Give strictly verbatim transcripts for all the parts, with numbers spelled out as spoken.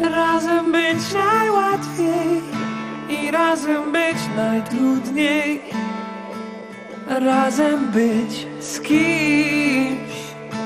Razem być najłatwiej i razem być najtrudniej. Razem być z kimś.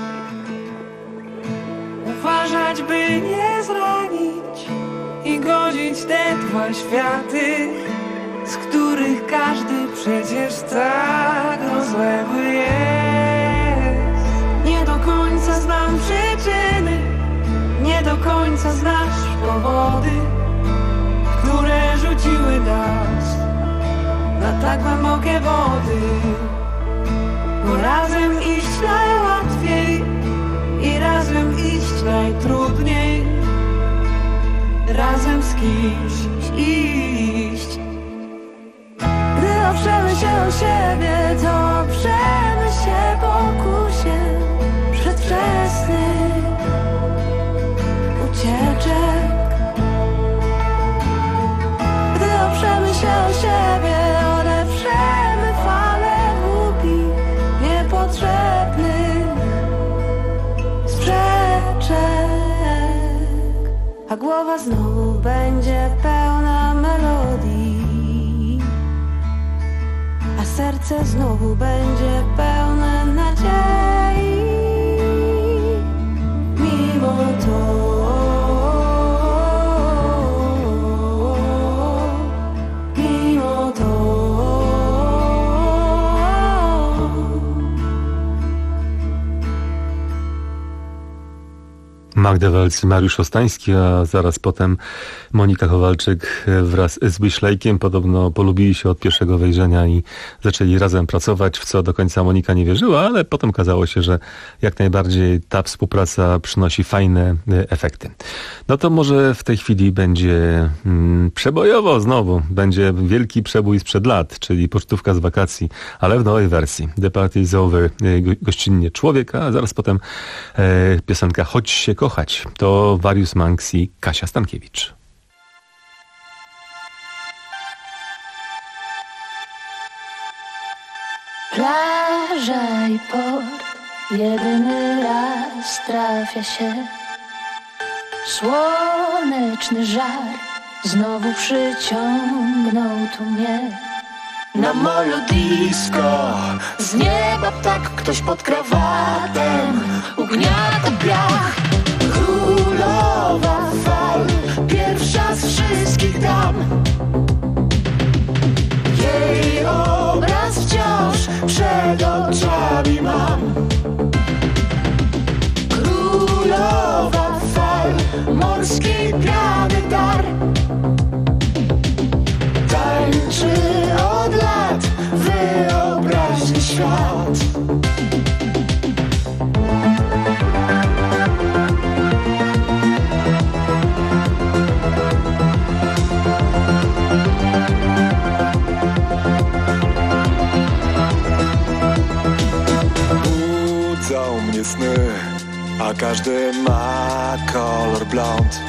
Uważać, by nie zranić i godzić te dwa światy, z których każdy przecież tak rozległy jest. Nie do końca znam przyczyny, nie do końca znasz powody, które rzuciły nas na tak głębokie wody. Bo razem iść najłatwiej i razem iść najtrudniej. Razem z kimś iść. Gdy oprzemy się o siebie, to oprzemy się pokusie przedwczesnych ucieczek. Gdy oprzemy się o siebie, odeprzemy fale głupich, niepotrzebnych sprzeczek. A głowa znowu będzie pełna melodii, a serce znowu będzie pełne nadziei. Mimo to Magda Walc i Mariusz Ostański, a zaraz potem Monika Kowalczyk wraz z Wiślejkiem podobno polubili się od pierwszego wejrzenia i zaczęli razem pracować, w co do końca Monika nie wierzyła, ale potem okazało się, że jak najbardziej ta współpraca przynosi fajne efekty. No to może w tej chwili będzie mm, przebojowo znowu, będzie wielki przebój sprzed lat, czyli pocztówka z wakacji, ale w nowej wersji. The Party is Over, gościnnie Człowiek, a zaraz potem e, piosenka Chodź się kochać. To Warius Manx i Kasia Stankiewicz. Plaża i port, jedyny raz trafia się. Słoneczny żar znowu przyciągnął tu mnie. Na molu disco, z nieba ptak, ktoś pod krawatem ugniata piach. Królowa fal, pierwsza z wszystkich dam. Jej obraz wciąż przed oczami mam. Królowa fal, morskiej piany dar. Tańczy od lat wyobraźni świat. Budzą mnie sny, a każdy ma kolor blond.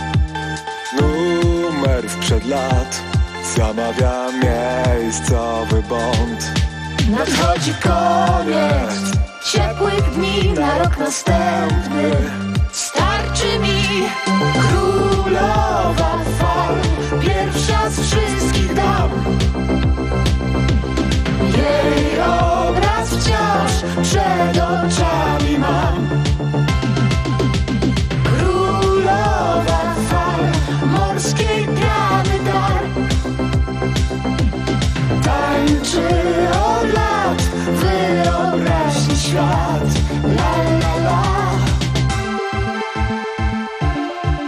Numer sprzed lat zamawia miejscowy bond. Nadchodzi koniec ciepłych dni, na rok następny starczy mi. Królowa fal, pierwsza z wszystkich dam. Jej obraz wciąż przed oczami mam. Królowa fal, morskiej piany dar. Tańczy od lat wyobraźni świat. La la la.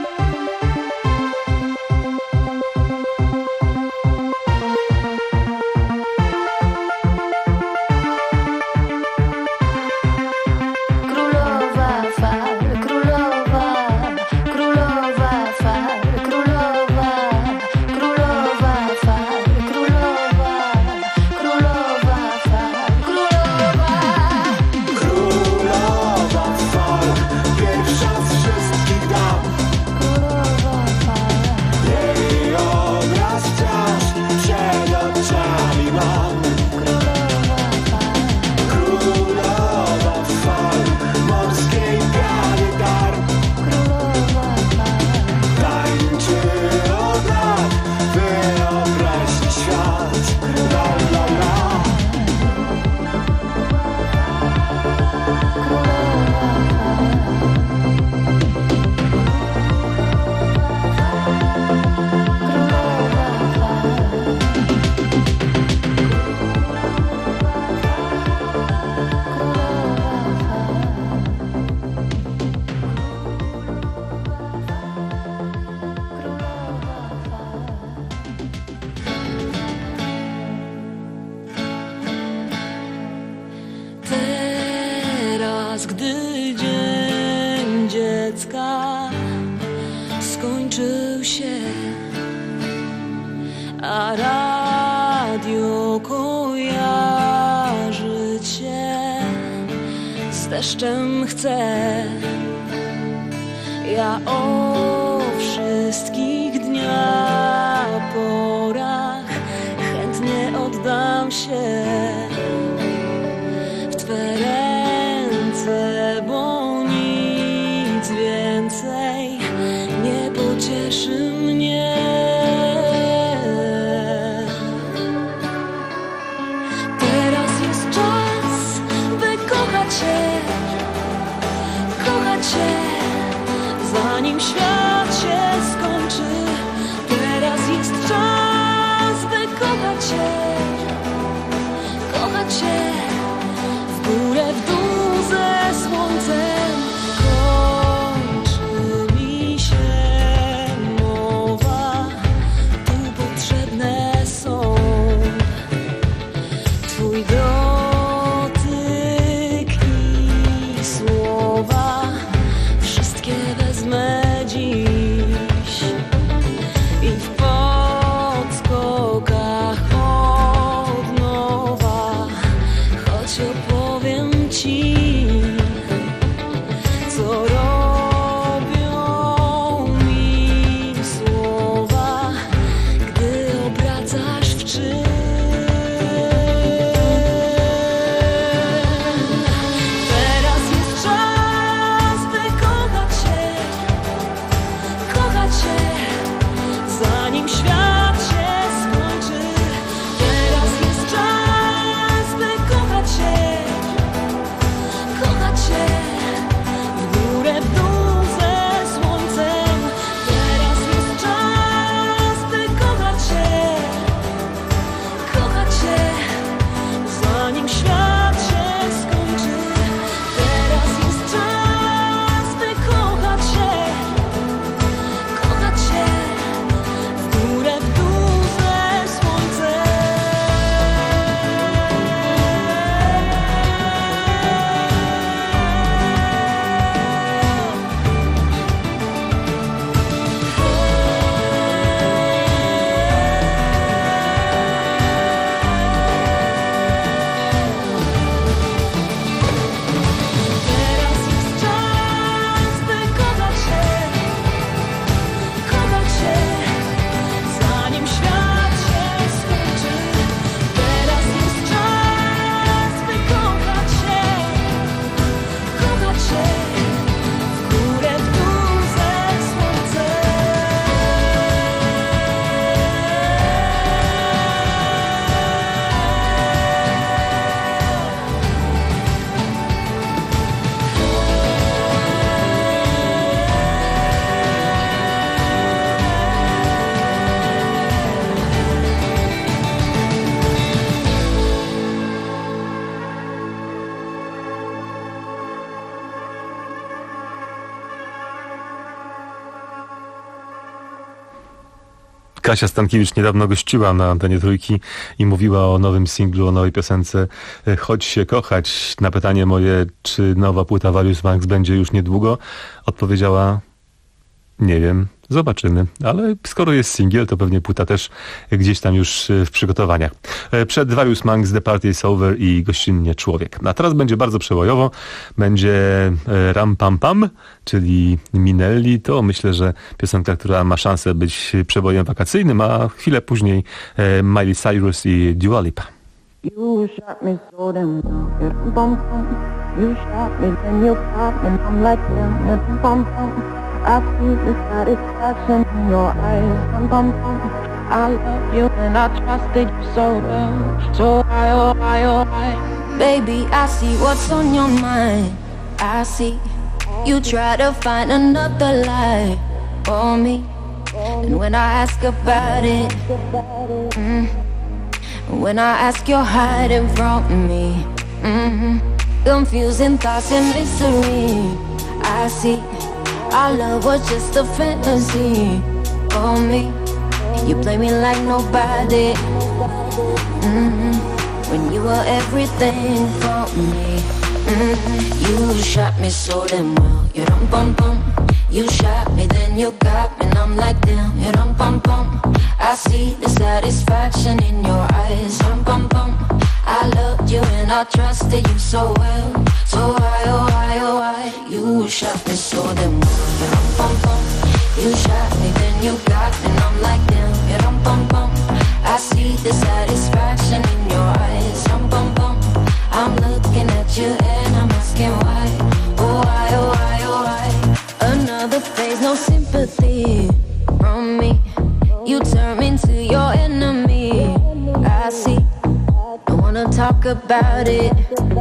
skończył się, a radio kojarzy cię z deszczem chce. Ja o wszystkich dniach, porach chętnie oddam się w Twe ręce, bo nic więcej nie pocieszy mnie. Teraz jest czas, by kochać się, kochać się, zanim świat się skończy. Teraz jest czas, by kochać się, kochać się, w górę, w dół ze słońcem. Kończy mi się mowa, tu potrzebne są Twój dotyk i słowa. Wszystkie wezmę dziś i w podskokach od nowa, choć opowiem Ci, co robią mi słowa, gdy obracasz w czyn. Teraz jest czas, by kochać się, kochać się, zanim świat się skończy. Teraz jest czas, by kochać się, kochać się, w górę, w dół ze słońcem. Teraz jest czas, by kochać się, kochać się, zanim świat się skończy. Teraz jest czas, by kochać się, kochać się, w górę, w dół ze słońcem. Teraz jest czas, by kochać się, kochać się, zanim świat się skończy. Teraz jest czas, by kochać się, kochać się, w górę, w dół ze słońcem. Kasia Stankiewicz niedawno gościła na antenie Trójki i mówiła o nowym singlu, o nowej piosence Chodź się kochać. Na pytanie moje, czy nowa płyta Various Max będzie już niedługo, odpowiedziała: nie wiem, zobaczymy, ale skoro jest singiel, to pewnie płyta też gdzieś tam już w przygotowaniach. Przed Various Max The Party is Over i gościnnie Człowiek. A teraz będzie bardzo przebojowo, będzie Ram Pam Pam, czyli Minelli. To myślę, że piosenka, która ma szansę być przebojem wakacyjnym, a chwilę później Miley Cyrus i Dua Lipa. You shot me so damn well, yeah, bum bum. You shot me, then you pop, and I'm like damn, yeah, bum bum. I see the satisfaction in your eyes, bum bum bum. I love you and I trusted you so well, so I, oh I, oh I. Baby, I see what's on your mind. I see you try to find another lie for me, and when I ask about it, mm, when I ask, you're hiding from me. Mm-hmm. Confusing thoughts and mystery. I see our love was just a fantasy for me. You play me like nobody. Mm-hmm. When you were everything for me. Mm-hmm. You shot me so damn well. You dum bum bum. You shot me, then you got me, and I'm like damn, yeah, rum pum pum. I see the satisfaction in your eyes, rum pum pum. I loved you and I trusted you so well, so why, oh why, oh why? You shot me so damn well, yeah, rum pum pum. You shot me, then you got me, and I'm like damn, yeah, rum pum pum. I see the satisfaction in your eyes, rum pum pum. I'm looking at you and I'm asking why, oh why, oh why, oh why? Another phase, no sympathy from me. You turn me into your enemy. I see, don't wanna talk about it,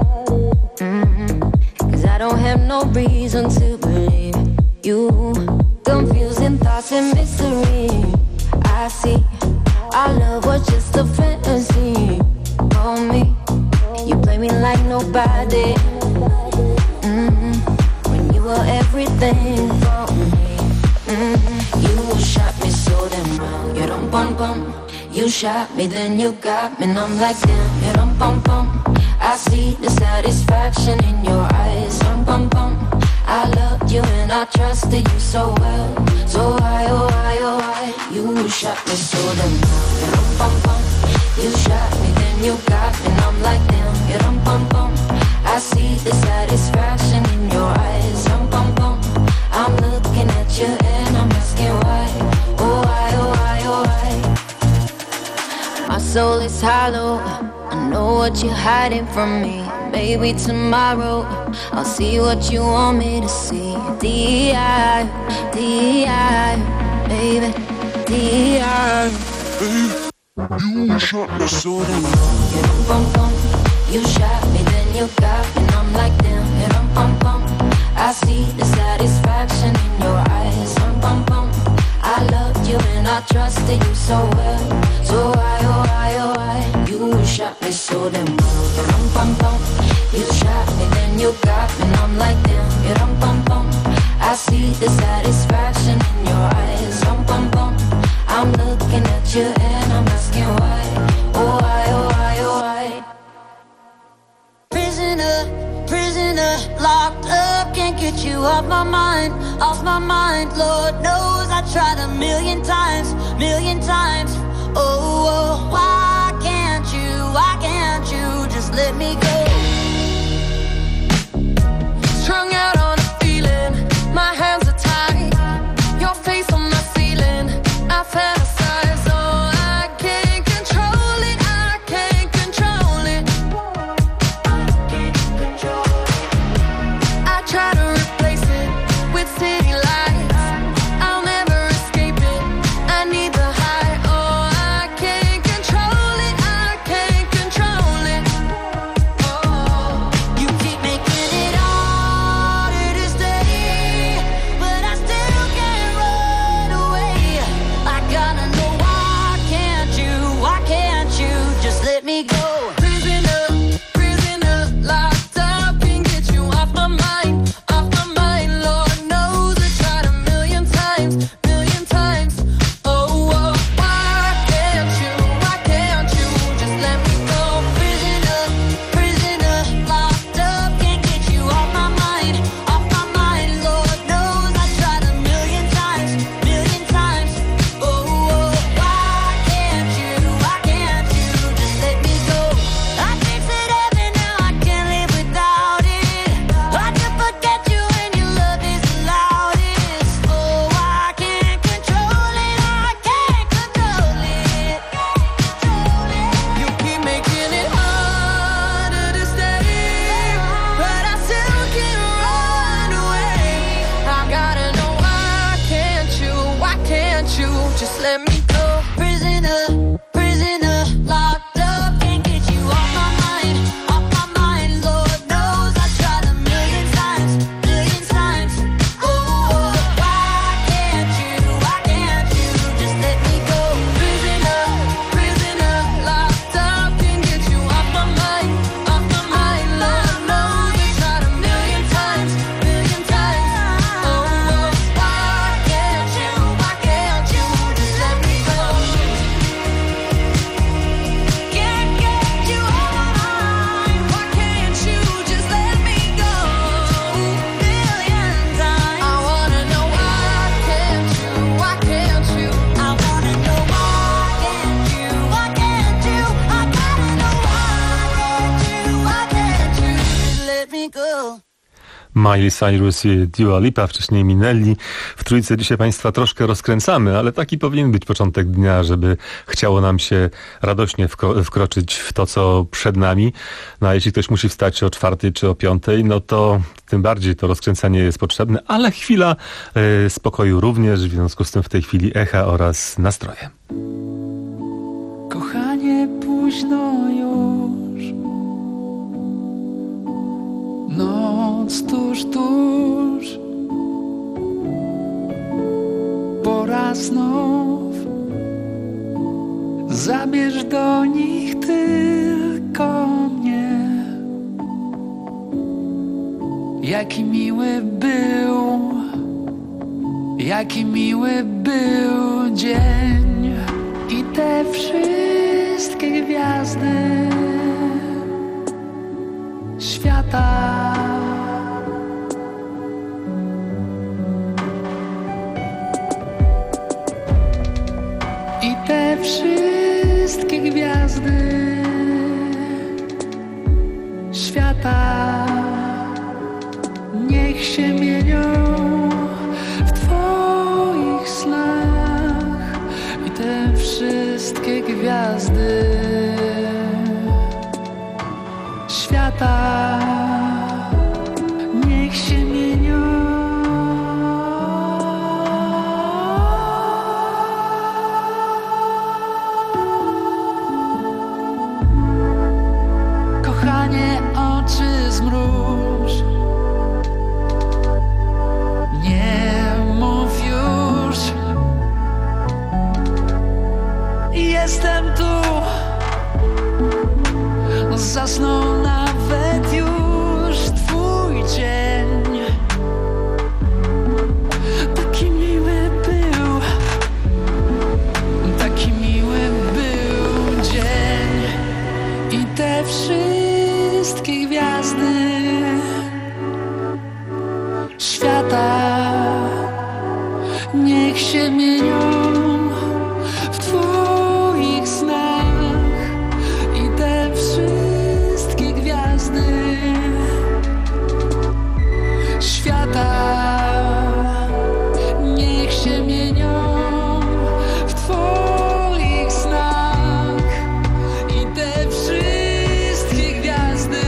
mm-hmm. Cause I don't have no reason to believe you. Confusing thoughts and mystery. I see, our love was just a fantasy for me. You play me like nobody, mm-hmm. When you were everything for me, mm-hmm. You shot me so damn well, you dum bum bum. You shot me, then you got me, and I'm like damn, you dum bum bum. I see the satisfaction in your eyes, dum bum bum. I loved you and I trusted you so well, so why, oh why, oh why? You shot me so damn well, you dum bum bum. You shot me, then you got me, and I'm like damn, you dum bum bum. I see the satisfaction in your eyes, dum bum bum. I'm looking at you and I'm asking why, oh why, oh why, oh why? My soul is hollow, I know what you're hiding from me. Maybe tomorrow I'll see what you want me to see. D I, D I, baby, D I. You shot me so damn You dum bum bum. You shot me, then you got me, and I'm like damn, you dum bum bum. I see the satisfaction in your eyes, dum bum bum. I loved you and I trusted you so well, so why, oh why, oh why? You shot me so damn well, you dum bum bum. You shot me, then you got me, and I'm like damn, you dum bum bum. I see the satisfaction in your eyes, dum bum bum. I'm looking at you and I'm asking why, oh why, oh why, oh why? Prisoner, prisoner, locked up, can't get you off my mind, off my mind. Lord knows I tried a million times, million times. Oh, oh, why can't you, why can't you just let me go? Strung out on a feeling, my hands are tied, your face on my ceiling, I fantasize, oh I can't control it, I can't control it. I try to replace it with city lights, I'll never escape it, I need the high, oh I can't control it, I can't control it. Oh, you keep making it harder to stay, but I still can't run away. I gotta know why can't you, why can't you just let me go? Prisoner, prisoner, locked up, can't get you off my mind, off my mind. Lord knows I tried a million times, million times. Oh, oh, why can't you, why can't you just let me go? Prisoner, prisoner, locked up, can't get you off my mind, off my mind. Lord knows I tried a million times, million times. Oh, oh, why can't you, why can't you just let me go? I tasted heaven, now I can't live without it. I can forget you when your love is the loudest. Oh, I can't control it, I can't control it. You keep making it harder to stay, but I still can't run away. I gotta know why can't you, why can't you just let me go? Prisoner, prisoner, locked up, can't get you off my mind, off my mind. Lord knows I tried a million times, million times. Oh, why can't you, why can't you just let me go? Prisoner, prisoner, locked up, can't get you off my mind, off my mind. Lord knows I tried a million times, million times. Oh, why can't you, why can't you just let me go? Miley Cyrus i Dua Lipa, wcześniej Minelli. W trójce dzisiaj Państwa troszkę rozkręcamy, ale taki powinien być początek dnia, żeby chciało nam się radośnie wkro- wkroczyć w to, co przed nami. No a jeśli ktoś musi wstać o czwartej czy o piątej, no to tym bardziej to rozkręcanie jest potrzebne, ale chwila y, spokoju również, w związku z tym w tej chwili echa oraz nastroje. Kochanie, późno już, noc tuż, tuż, pora znów, zabierz do nich tylko mnie. Jaki miły był, jaki miły był dzień i te wszystkie gwiazdy świata. I te wszystkie gwiazdy świata niech się mienią w Twoich snach. I te wszystkie gwiazdy świata niech się mienią. Kochanie, oczy zmruż, nie mów już, jestem tu. Zasnął nawet już Twój cień. Taki miły był, taki miły był dzień. I te wszystkie gwiazdy świata niech się mienią w Twoich snach. I te wszystkie gwiazdy świata niech się mienią w Twoich snach. I te wszystkie gwiazdy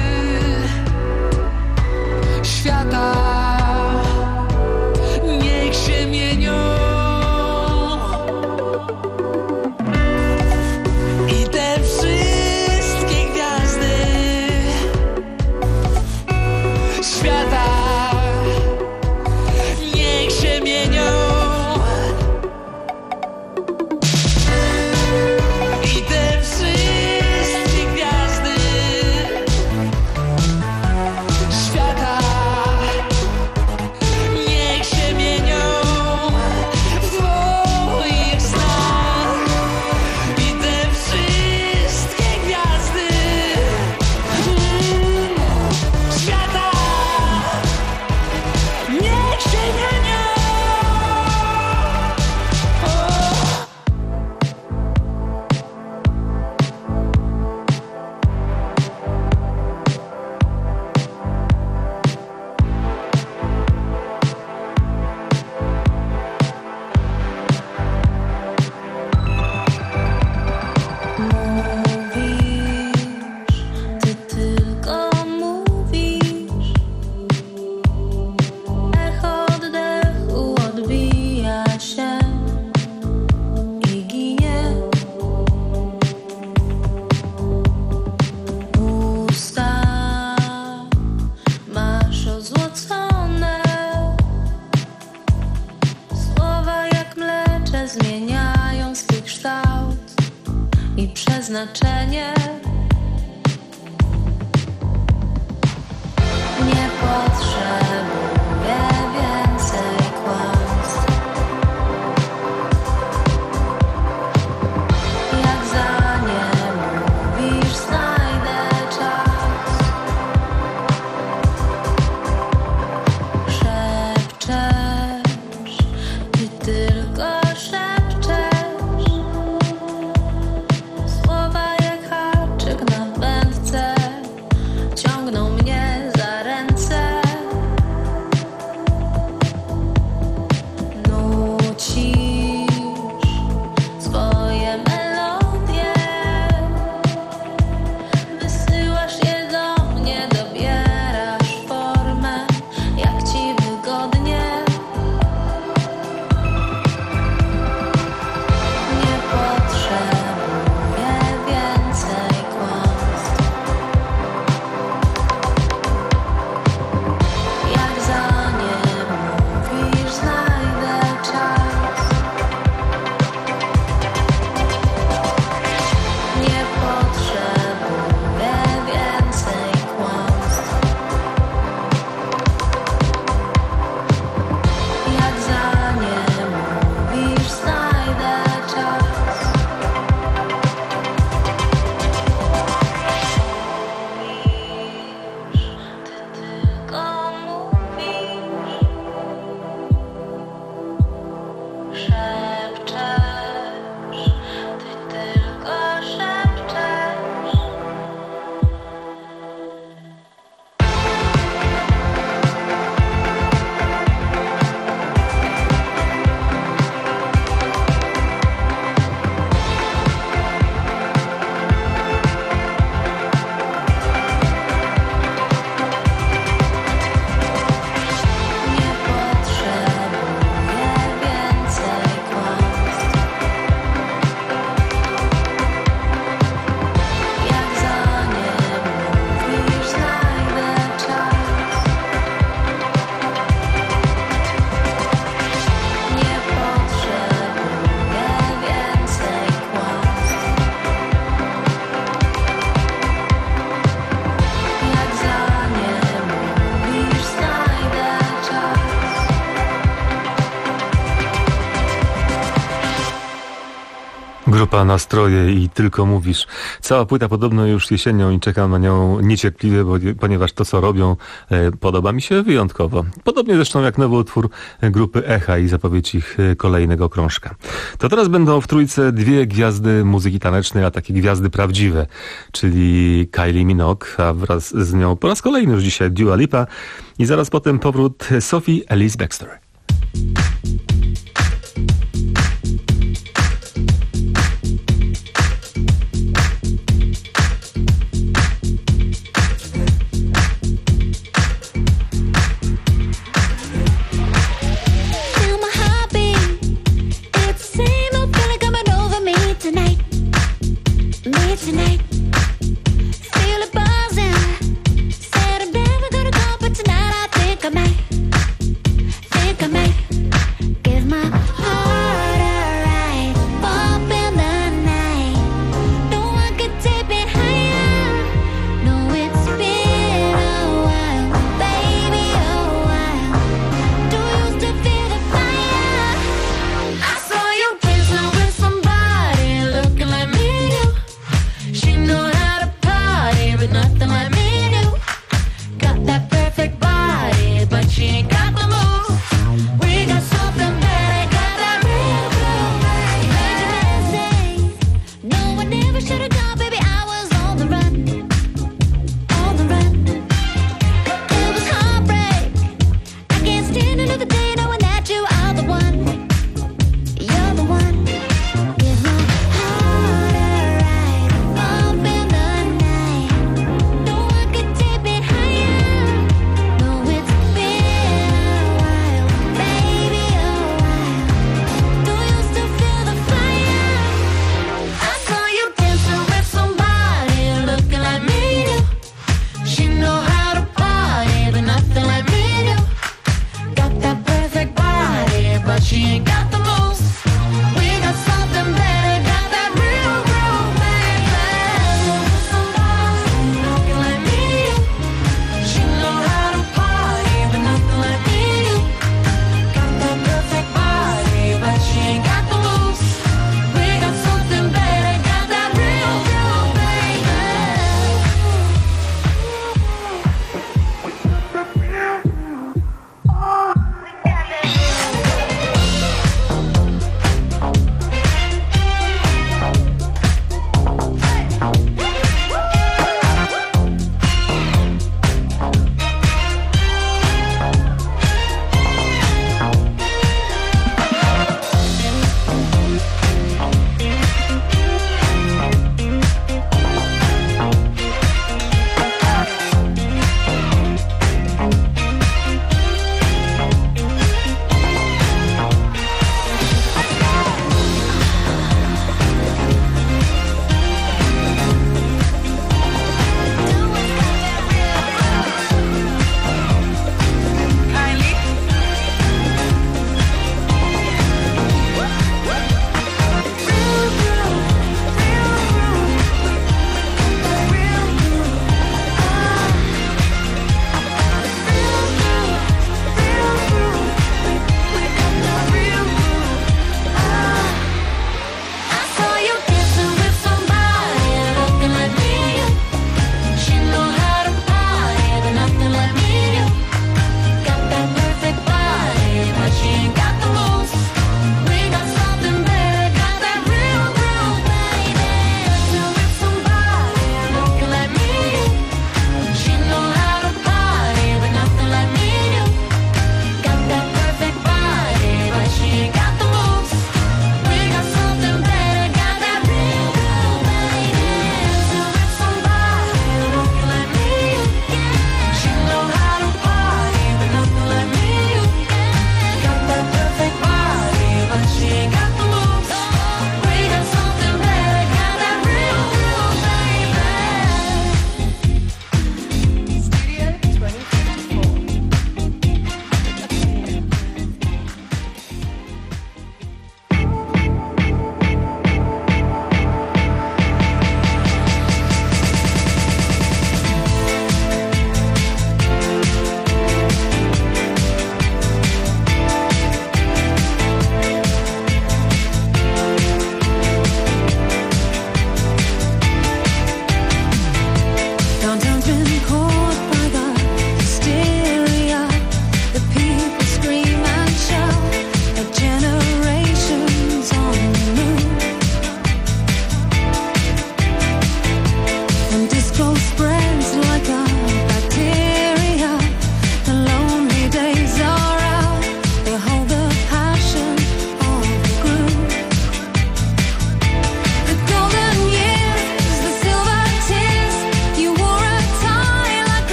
świata niech się mienią. I te wszystkie gwiazdy świata niech się mienią. I te wszystkie gwiazdy świata niech się mienią w Twoich snach. I te wszystkie gwiazdy mm, świata niech się mienią. O. Mówisz, ty tylko mówisz. Echo oddechu odbija się i ginie. Usta masz ozłocone, słowa jak mlecze zmieniają swój kształt i przeznaczenie. Nie potrzebuję więcej kłamstw. Jak za nie mówisz, znajdę czas. Szepczesz, ty tylko szepczesz. Słowa jak haczyk na wędce ciągną mnie za ręce. Grupa Nastroje i Tylko Mówisz. Cała płyta podobno już jesienią i czekam na nią niecierpliwie, bo, ponieważ to, co robią, e, podoba mi się wyjątkowo. Podobnie zresztą jak nowy utwór grupy Echa i zapowiedź ich kolejnego krążka. To teraz będą w trójce dwie gwiazdy muzyki tanecznej, a takie gwiazdy prawdziwe, czyli Kylie Minogue, a wraz z nią po raz kolejny już dzisiaj Dua Lipa i zaraz potem powrót Sophie Ellis Bextor. Tonight, feel it buzzing. Said I'm never gonna go, but tonight I think I might, think I might. Get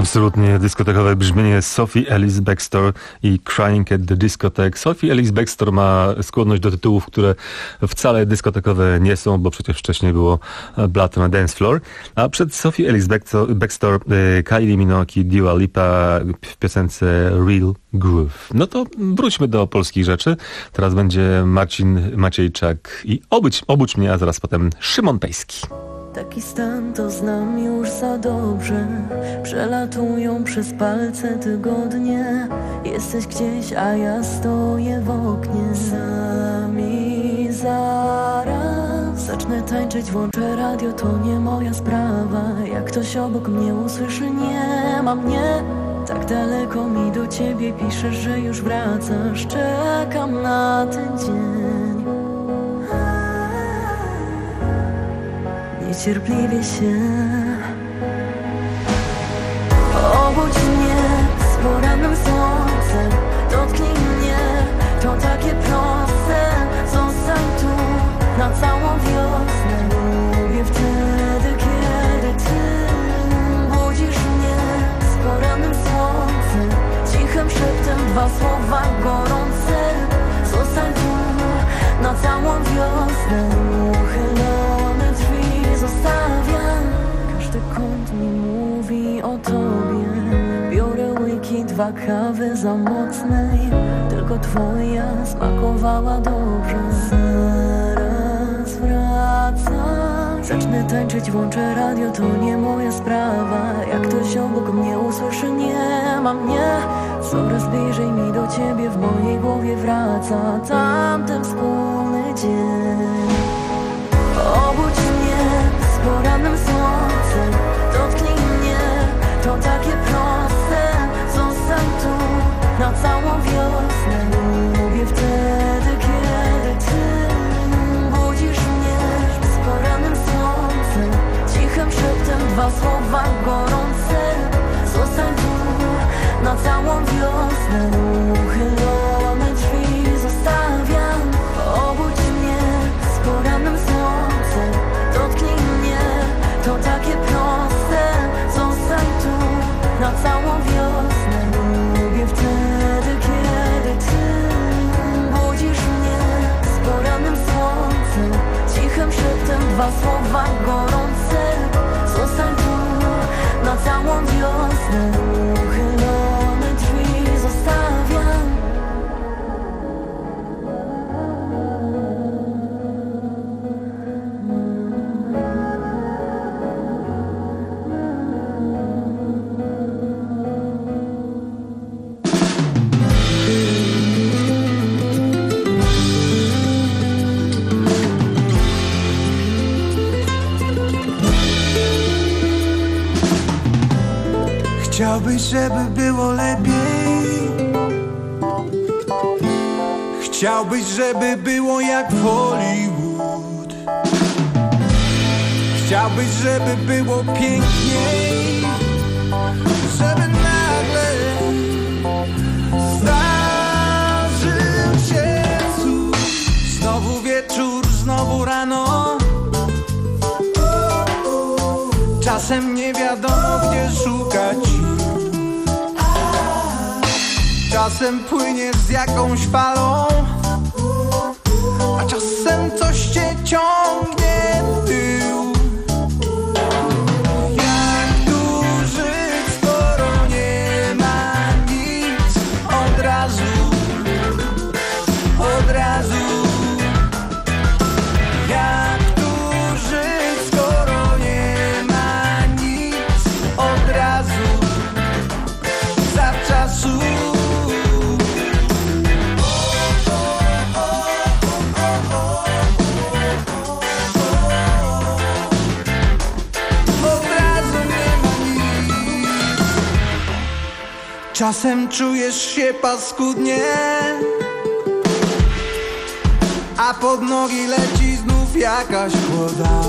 Absolutnie dyskotekowe brzmienie Sophie Ellis Bextor i Crying at the Discotheque. Sophie Ellis Bextor ma skłonność do tytułów, które wcale dyskotekowe nie są, bo przecież wcześniej było Blood on a Dance Floor. A przed Sophie Ellis Bextor Kylie Minogue i Dua Lipa w piosence Real Groove. No to wróćmy do polskich rzeczy. Teraz będzie Marcin Maciejczak i obudź, obudź mnie, a zaraz potem Szymon Pejski. Taki stan to znam już za dobrze. Przelatują przez palce tygodnie. Jesteś gdzieś, a ja stoję w oknie. Sami zaraz zacznę tańczyć, włączę radio, to nie moja sprawa. Jak ktoś obok mnie usłyszy, nie ma mnie. Tak daleko mi do ciebie piszesz, że już wracasz. Czekam na ten dzień. Niecierpliwie się obudź mnie z porannym słońcem. Dotknij mnie, to takie proste. Zostań tu na całą wiosnę. Lubię wtedy, kiedy ty budzisz mnie z porannym słońcem. Cichym szeptem dwa słowa gorące. Zostań tu na całą wiosnę. Uchylone drzwi zostawiam. Każdy kąt mi mówi o tobie. Biorę łyki, dwa kawy za mocnej. Tylko twoja smakowała dobrze. Zaraz wracam. Zacznę tańczyć, włączę radio, to nie moja sprawa. Jak ktoś obok mnie usłyszy, nie ma mnie. Coraz bliżej mi do ciebie w mojej głowie wraca tamten wspólny dzień. Obudź mnie z porannym słońcem. Dotknij mnie, to takie proste. Zostań tu na całą wiosnę. Lubię wtedy, kiedy ty budzisz mnie z porannym słońcem. Cichym szeptem dwa słowa gorące. Zostań tu na całą wiosnę. Uchylone drzwi zostawiam. Obudź mnie z porannym słońcem. Dotknij mnie, to takie proste. Zostań tu na całą wiosnę. Lubię wtedy, kiedy ty budzisz mnie z porannym słońcem. Cichym szeptem dwa słowa gorące. Zostań tu na całą wiosnę. Uchylone drzwi zostawiam. Chciałbyś, żeby było lepiej. Chciałbyś, żeby było jak w Hollywood. Chciałbyś, żeby było piękniej. Żeby nagle zdarzył się cud. Znowu wieczór, znowu rano. Czasem nie wiadomo, gdzie szukać. Czasem płyniesz z jakąś falą, a czasem coś cię ciągnie w tył. Jak tu żyć, skoro nie ma nic? Od razu, od razu. Jak tu żyć, skoro nie ma nic? Od razu, zawczasu. Czasem czujesz się paskudnie, a pod nogi leci znów jakaś chłoda.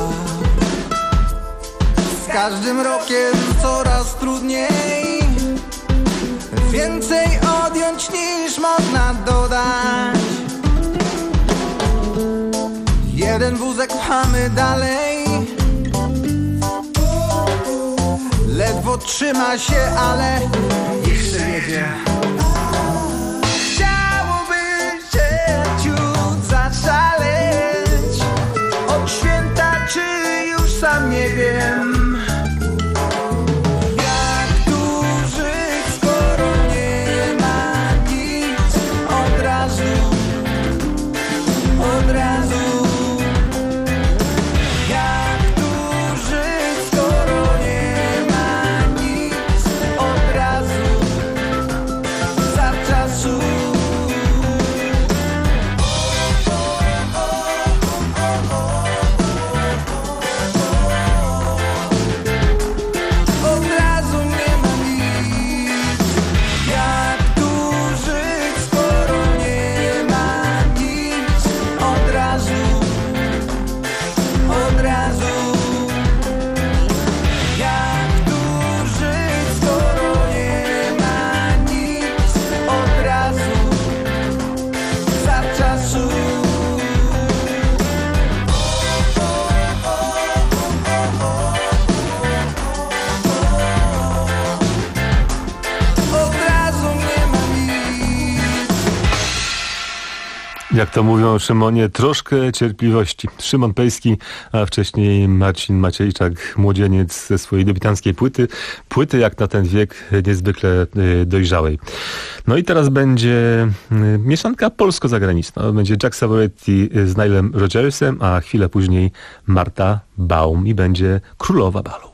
Z każdym rokiem coraz trudniej. Więcej odjąć niż można dodać. Jeden wózek pchamy dalej. Ledwo trzyma się, ale jeszcze wiedzie. Chciałoby się ciut zaszaleć od święta, czy już sam nie wiem. Jak tu żyć, skoro nie ma nic od razu, od razu. Jak to mówią o Szymonie, troszkę cierpliwości. Szymon Pejski, a wcześniej Marcin Maciejczak, młodzieniec ze swojej debiutanckiej płyty. Płyty jak na ten wiek niezwykle dojrzałej. No i teraz będzie mieszanka polsko-zagraniczna. Będzie Jack Savoretti z Nilem Rodgersem, a chwilę później Marta Baum i będzie Królowa Balu.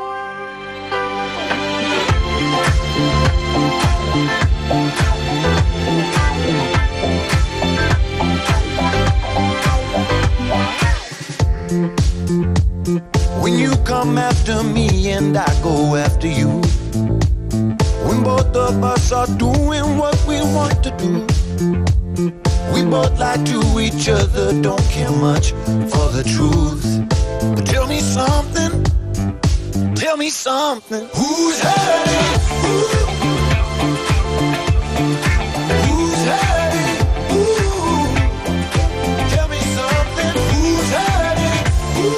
When you come after me and I go after you, when both of us are doing what we want to do, we both lie to each other, don't care much for the truth. But tell me something, tell me something. Who's hurting? Who? Who's hurting? Who? Tell me something. Who's hurting? Who?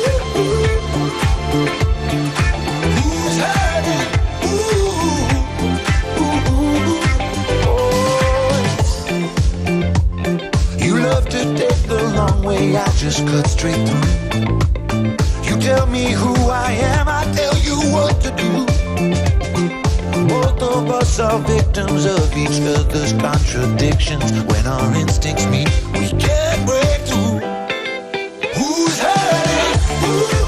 Who's hurting? Ooh, ooh, oh. You love to take the long way, I just cut straight through. You tell me who I am, I tell you what to do. Both of us are victims of each other's contradictions. When our instincts meet, we can't break through. Who's hurting? Ooh.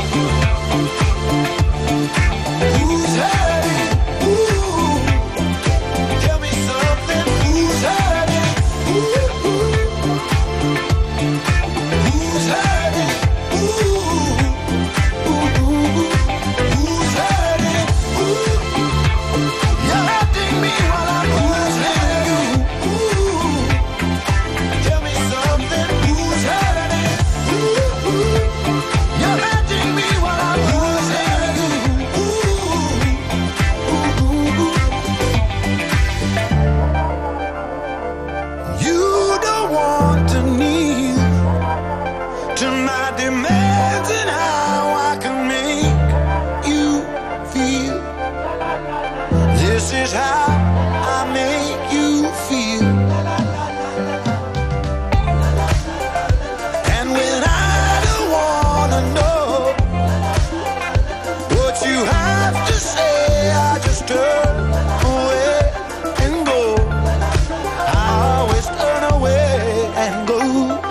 Who's hurting? Ooh. Tell me something. Who's hurting? Ooh. Who's hurting? Ooh. Ooh. Who's hurting? Ooh. You're hurting me while I'm hurting you. Ooh. Tell me something. Who's hurting? Ooh. You're hurting me while I'm hurting you. Ooh. You don't want to kneel to my demands and how I can make you feel. This is how I make you feel. And when I don't wanna know what you have to say, I just turn away and go. I always turn away and go.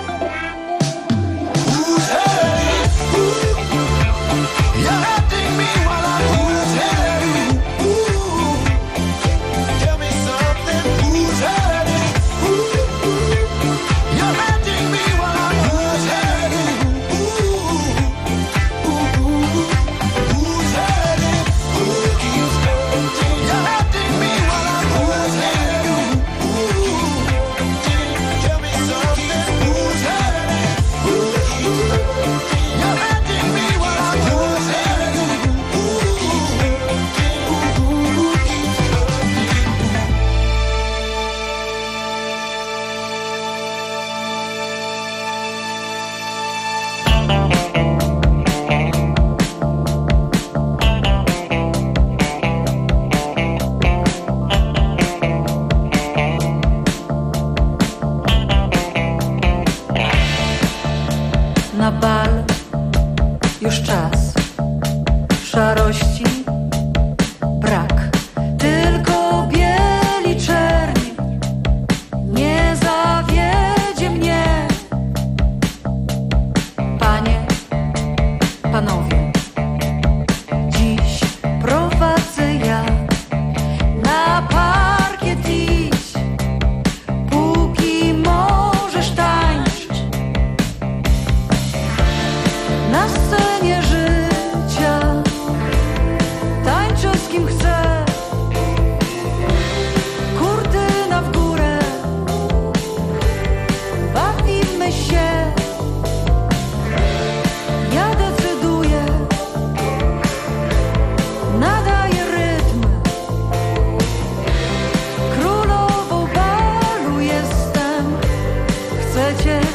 Who's hurting? Ooh. You're hurting me while I'm hurting you. Ooh.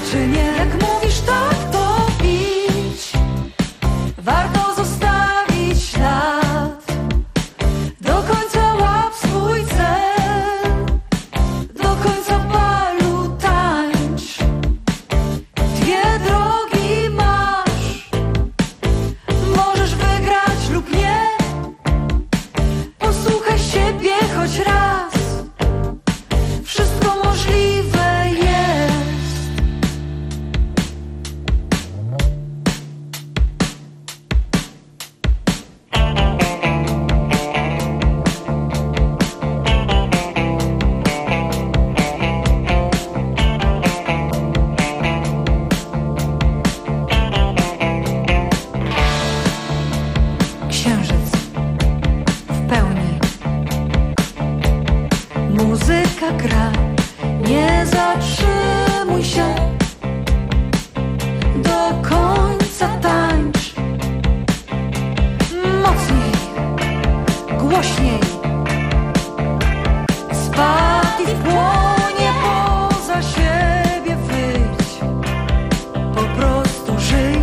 czy nie? Jak mówisz tak, to idź. Warto zostawić ślad. Do końca łap swój cel. Do końca balu tańcz. Dwie drogi masz. Możesz wygrać lub nie. Posłuchaj siebie choć raz. Wszystko możliwe jest. Księżyc w pełni. Muzyka gra. Nie zatrzymuj się. Do końca tańcz. Mocniej, głośniej. Spadł i w płonie poza siebie wyjdź. Po prostu żyj.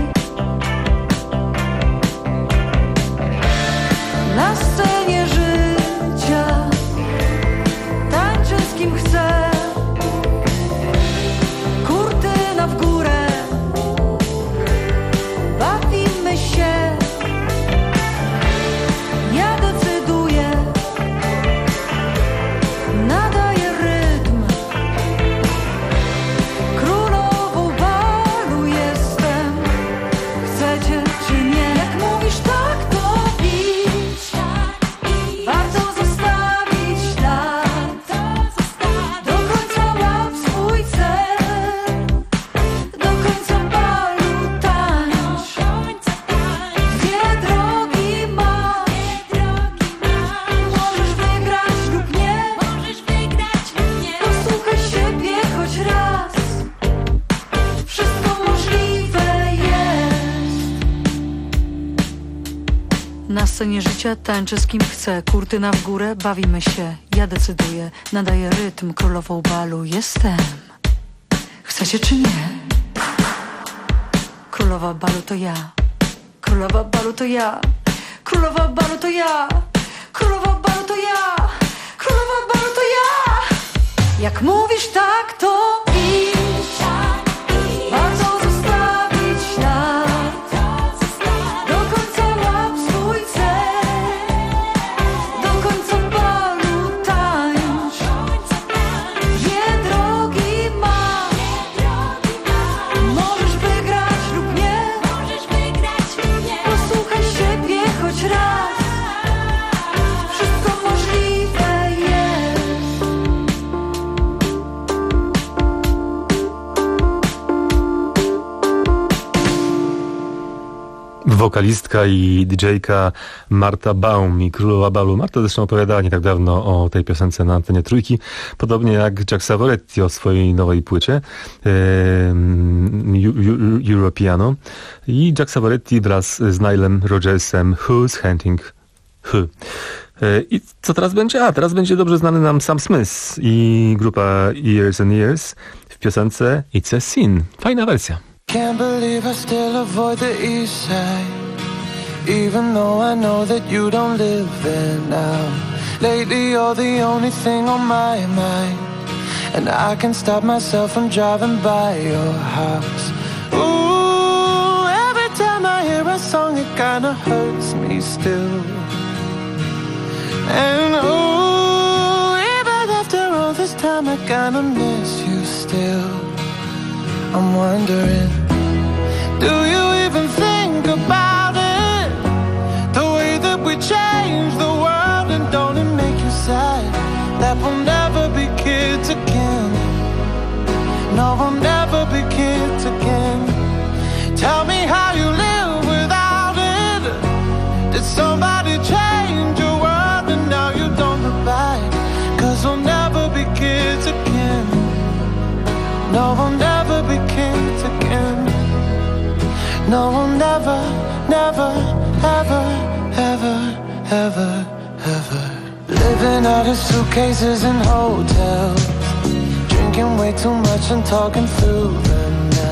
Na scenie życia tańczę z kim chcę. Kurtyna w górę. Bawimy się. Ja decyduję. Nadaję rytm. Królową balu jestem. Chcecie czy nie? Jak mówisz tak, to idź. Warto zostawić ślad. Do końca łap swój cel. Do końca balu tańcz. Dwie drogi masz. Możesz wygrać lub nie. Posłuchaj siebie choć raz. Wszystko możliwe jest. Na scenie życia tańczę z kim chcę. Kurtyna w górę, bawimy się. Ja decyduję, nadaję rytm. Królową balu jestem. Chcecie czy nie? Królowa balu to ja. Królowa balu to ja. Królowa balu to ja. Królowa balu to ja. Królowa balu to ja. Jak mówisz tak, to idź. Warto zostawić ślad. Do końca łap swój cel. Do końca balu tańcz. Dwie drogi masz. Możesz wygrać lub nie. Posłuchaj siebie choć raz. Wszystko możliwe jest. Wokalistka i didżejka Marta Baum i Królowa Balu. Marta zresztą opowiadała nie tak dawno o tej piosence na antenie Trójki, podobnie jak Jack Savoretti o swojej nowej płycie e, Europiano. I Jack Savoretti wraz z Nilem Rodgersem Who's Hunting Who. E, I co teraz będzie? A, teraz będzie dobrze znany nam Sam Smith i grupa Years and Years w piosence It's a Sin. Fajna wersja. Can't believe I still avoid the east side, even though I know that you don't live there now. Lately you're the only thing on my mind, and I can't stop myself from driving by your house. Ooh, every time I hear a song it kinda hurts me still. And ooh, even after all this time I kinda miss you still. I'm wondering, do you even think about it? The way that we change the world, and don't it make you sad that we'll never be kids again? No, we'll never be kids again. Tell me how you live without it. Did somebody change your world and now you don't look back? 'Cause we'll never be kids again. No, we'll never be kids again. No, we'll never, never, ever, ever, ever, ever. Living out of suitcases in hotels, drinking way too much and talking through the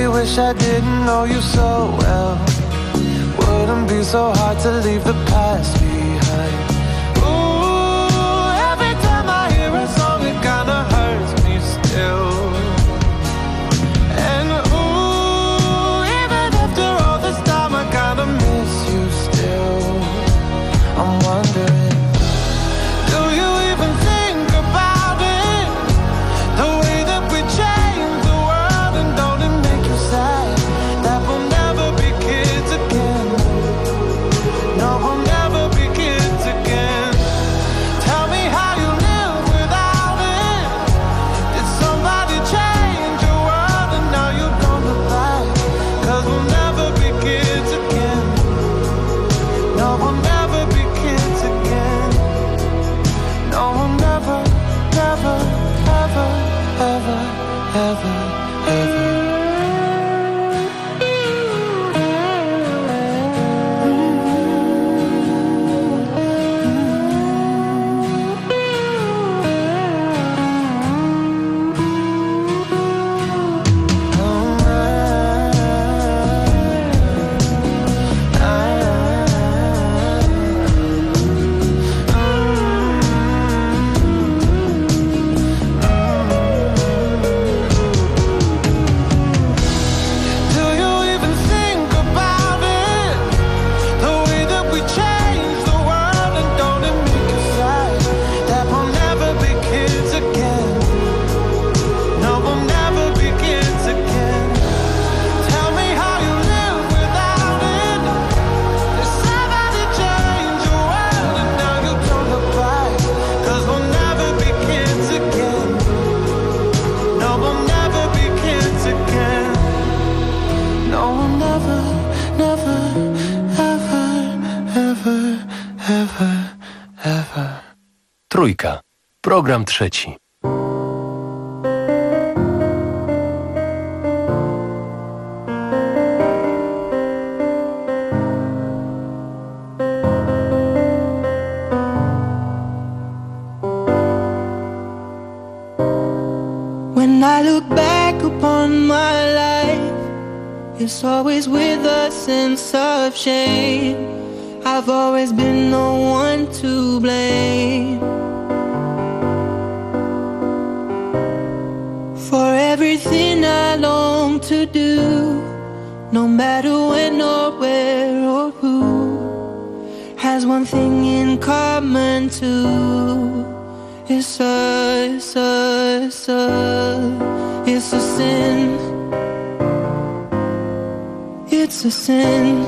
really wish I didn't know you so well. Wouldn't be so hard to leave the past behind. Ooh, every time I hear a song it kinda hurts me still. And ooh, even after all this time I kinda miss you still. I'm wondering, do you even think about it? The way that we change the world, and don't it make you sad that we'll never be kids again? No, we'll never be kids again. Tell me how you live without it. Did somebody change your world and now you don't look back? 'Cause we'll never be kids again. No, we'll never be kids again. No, we'll never, never, ever, ever, ever, ever. Do you even think about it? The way that we change the world, and don't it make you sad that we'll never be kids again? No, we'll never be kids again. Tell me how you live without it. Did somebody change your world and now you don't look back? 'Cause we'll never be kids again. No, we'll never be kids again. No, we'll never, never, ever, ever, ever, ever. Trójka. Program trzeci. When I look back upon my life, it's always with a sense of shame. I've always been the one to blame for everything I long to do, no matter when or where or who, has one thing in common too. It's a, it's a, it's a, it's a sin. It's a sin.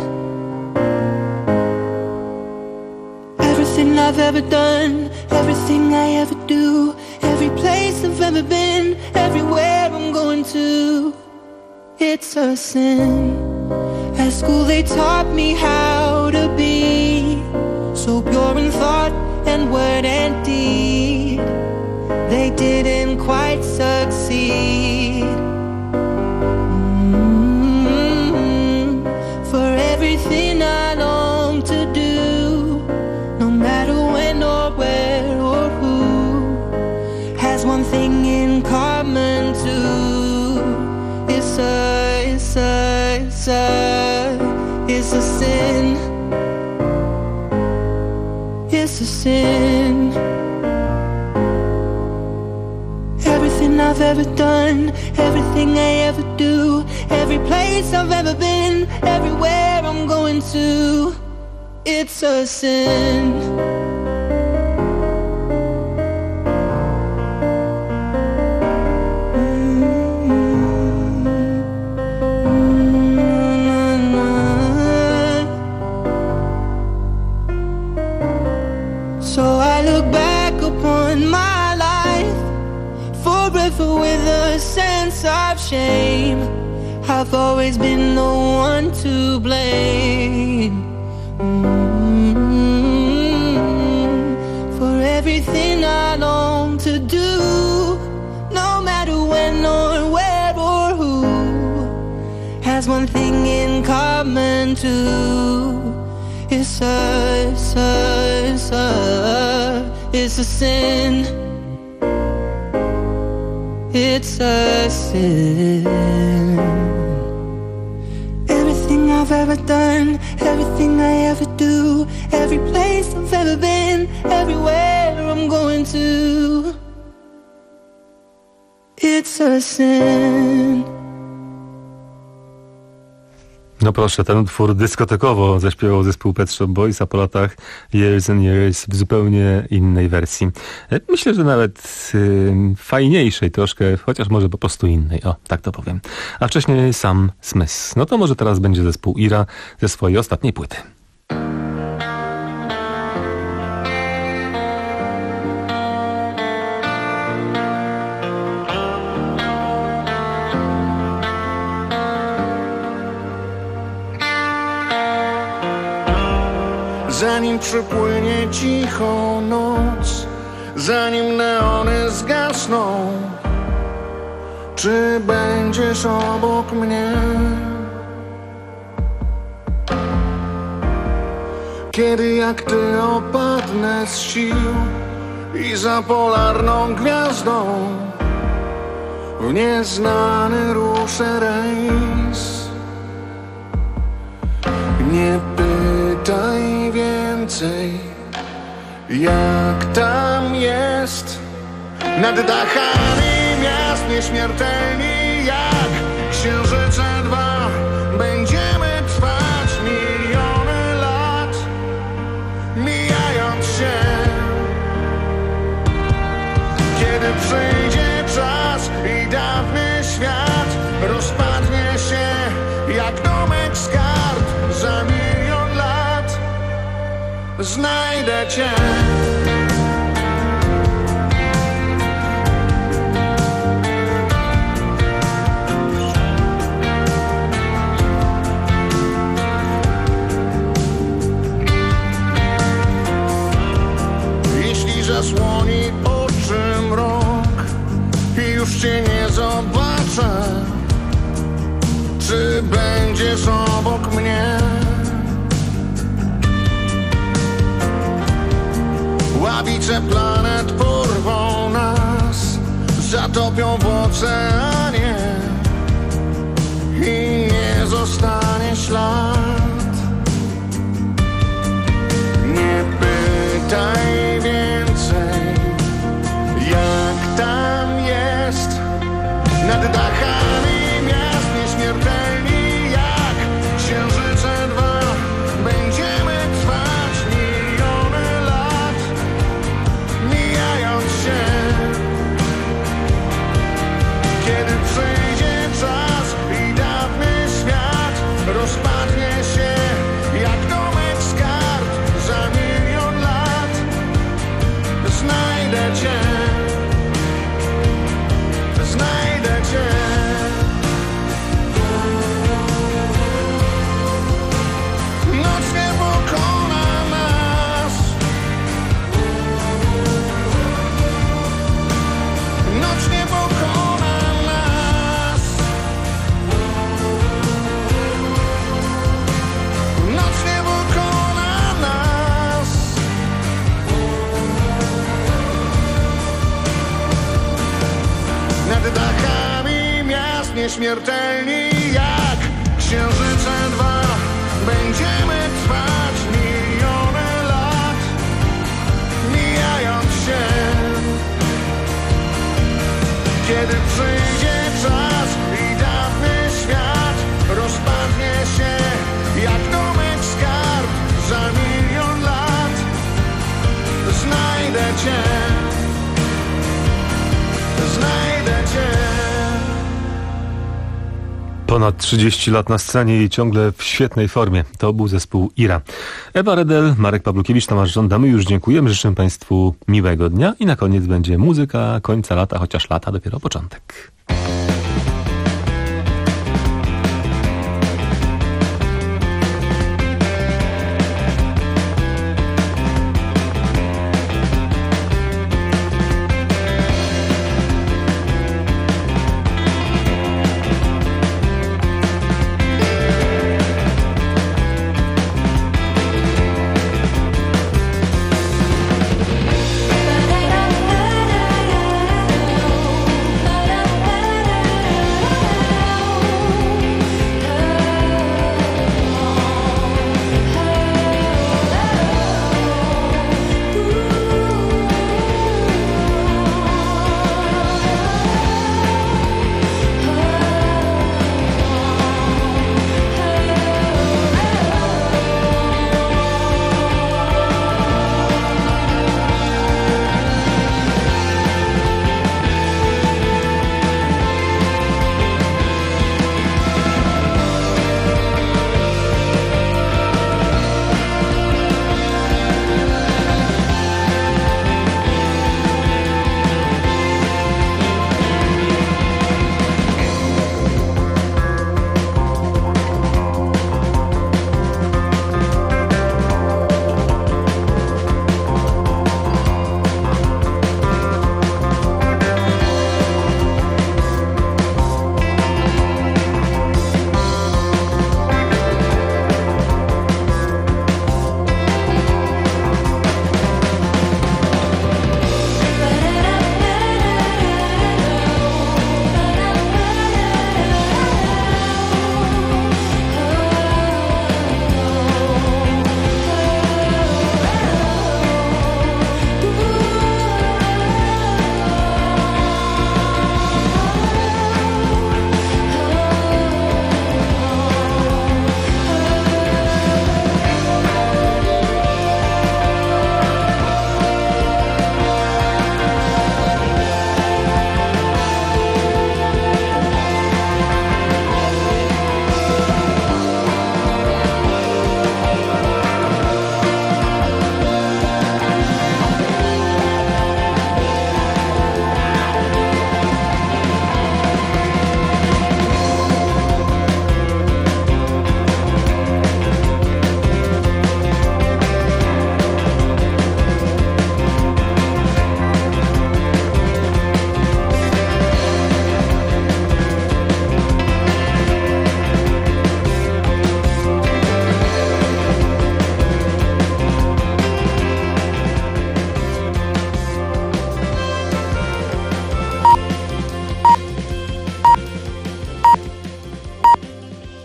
Everything I've ever done, everything I ever do, every place I've ever been, everywhere I'm going to, it's a sin. At school they taught me how to be so pure in thought and word and deed. They didn't quite succeed. Mm-hmm. For everything I long to do, no matter when or where or who, has one thing in common too. It's a, it's a, it's a, it's a sin. It's a sin. Everything I've ever done, everything I ever do, every place I've ever been, everywhere I'm going to, it's a sin. So I look back upon my life forever with a sense of shame. I've always been the one to blame. Mm-hmm. For everything I long to do, no matter when or where or who, has one thing in common too. It's a, it's a, it's a, it's a sin. It's a sin. I've ever done, everything I ever do, every place I've ever been, everywhere I'm going to. It's a sin. No proszę, ten utwór dyskotekowo zaśpiewał zespół Pet Shop Boys, a po latach Years and Years w zupełnie innej wersji. Myślę, że nawet y, fajniejszej troszkę, chociaż może po prostu innej, o, tak to powiem. A wcześniej Sam Smith. No to może teraz będzie zespół Ira ze swojej ostatniej płyty. Zanim przypłynie cicho noc, zanim neony zgasną, czy będziesz obok mnie? Kiedy jak ty opadnę z sił i za polarną gwiazdą w nieznany ruszę rejs. Nie pytaj więcej, jak tam jest. Nad dachami miast nieśmiertelni jak księżyce dwa. Będziemy trwać miliony lat, mijając się. Kiedy przyjdzie czas i dawny świat rozpadnie się jak domek z kart, za milion lat znajdę cię. Jeśli zasłoni oczy mrok i już cię nie zobaczę, czy będziesz obok mnie? Ławice planet porwą nas, zatopią w oceanie i nie zostanie ślad. Nie pytaj więcej, jak tam jest. Nad dachami miast nieśmiertelni jak księżyce dwa. Będziemy trwać miliony lat, mijając się. Kiedy przyjdzie czas i dawny świat rozpadnie się jak domek z kart, za milion lat znajdę cię. Znajdę cię. Noc nie pokona nas. Noc nie pokona nas. Noc nie pokona nas. Nad dachami miast nieśmiertelni jak księżyce dwa. Będziemy trwać miliony lat, mijając się. Kiedy przyjdzie czas i dawny świat rozpadnie się jak domek z kart, za milion lat znajdę cię. Znajdę cię. Ponad trzydzieści lat na scenie i ciągle w świetnej formie. To był zespół Ira. Ewa Redel, Marek Pawlukiewicz, Tomasz Żądamy. Już dziękujemy. Życzę Państwu miłego dnia i na koniec będzie muzyka końca lata, chociaż lata dopiero początek.